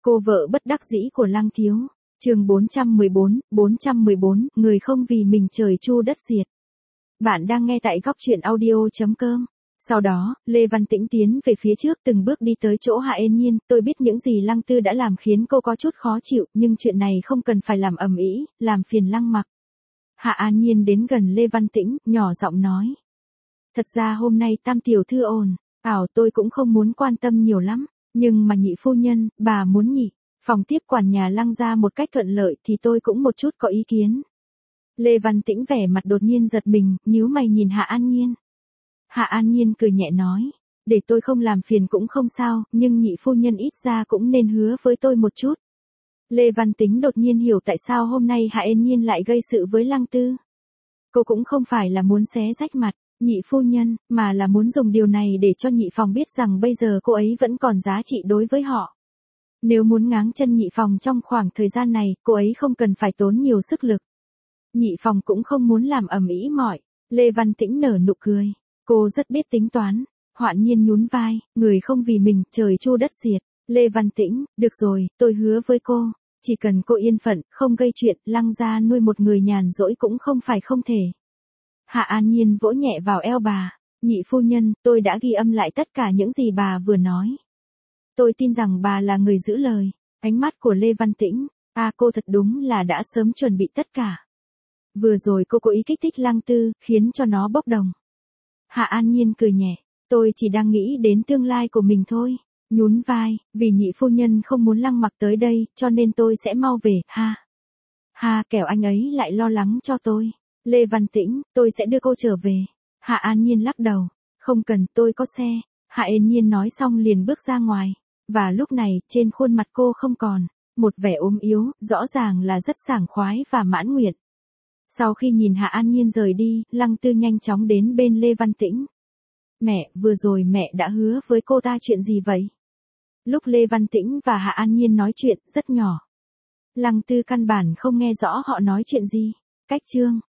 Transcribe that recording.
Cô vợ bất đắc dĩ của Lăng Thiếu. Chương 414, người không vì mình trời chu đất diệt. Bạn đang nghe tại góc truyện audio.com. Sau đó, Lê Văn Tĩnh tiến về phía trước từng bước đi tới chỗ Hạ Yên Nhiên, tôi biết những gì Lăng Tư đã làm khiến cô có chút khó chịu, nhưng chuyện này không cần phải làm ầm ĩ, làm phiền Lăng Mặc. Hạ An Nhiên đến gần Lê Văn Tĩnh, nhỏ giọng nói. Thật ra hôm nay Tam tiểu thư ồn ào tôi cũng không muốn quan tâm nhiều lắm, nhưng mà nhị phu nhân, bà muốn nhị phòng tiếp quản nhà Lăng gia một cách thuận lợi thì tôi cũng một chút có ý kiến. Lê Văn Tĩnh vẻ mặt đột nhiên giật mình, nhíu mày nhìn Hạ An Nhiên. Hạ An Nhiên cười nhẹ nói, để tôi không làm phiền cũng không sao, nhưng nhị phu nhân ít ra cũng nên hứa với tôi một chút. Lê Văn Tĩnh đột nhiên hiểu tại sao hôm nay Hạ An Nhiên lại gây sự với Lăng Tư. Cô cũng không phải là muốn xé rách mặt nhị phu nhân, mà là muốn dùng điều này để cho nhị phòng biết rằng bây giờ cô ấy vẫn còn giá trị đối với họ. Nếu muốn ngáng chân nhị phòng trong khoảng thời gian này, cô ấy không cần phải tốn nhiều sức lực. Nhị phòng cũng không muốn làm ầm ĩ mọi. Lê Văn Tĩnh nở nụ cười. Cô rất biết tính toán. Hoạn Nhiên nhún vai, người không vì mình, trời chu đất diệt. Lê Văn Tĩnh, được rồi, tôi hứa với cô. Chỉ cần cô yên phận, không gây chuyện, Lăng gia nuôi một người nhàn rỗi cũng không phải không thể. Hạ An Nhiên vỗ nhẹ vào eo bà. Nhị phu nhân, tôi đã ghi âm lại tất cả những gì bà vừa nói. Tôi tin rằng bà là người giữ lời. Ánh mắt của Lê Văn Tĩnh. Cô thật đúng là đã sớm chuẩn bị tất cả. Vừa rồi cô cố ý kích thích Lăng Tư, khiến cho nó bốc đồng. Hạ An Nhiên cười nhẹ. Tôi chỉ đang nghĩ đến tương lai của mình thôi. Nhún vai, vì nhị phu nhân không muốn Lăng Mặc tới đây, cho nên tôi sẽ mau về, kẻo anh ấy lại lo lắng cho tôi. Lê Văn Tĩnh, tôi sẽ đưa cô trở về. Hạ An Nhiên lắc đầu. Không cần, tôi có xe. Hạ An Nhiên nói xong liền bước ra ngoài. Và lúc này, trên khuôn mặt cô không còn một vẻ ốm yếu, rõ ràng là rất sảng khoái và mãn nguyện. Sau khi nhìn Hạ An Nhiên rời đi, Lăng Tư nhanh chóng đến bên Lê Văn Tĩnh. Mẹ, vừa rồi mẹ đã hứa với cô ta chuyện gì vậy? Lúc Lê Văn Tĩnh và Hạ An Nhiên nói chuyện, rất nhỏ. Lăng Tư căn bản không nghe rõ họ nói chuyện gì. Cách chương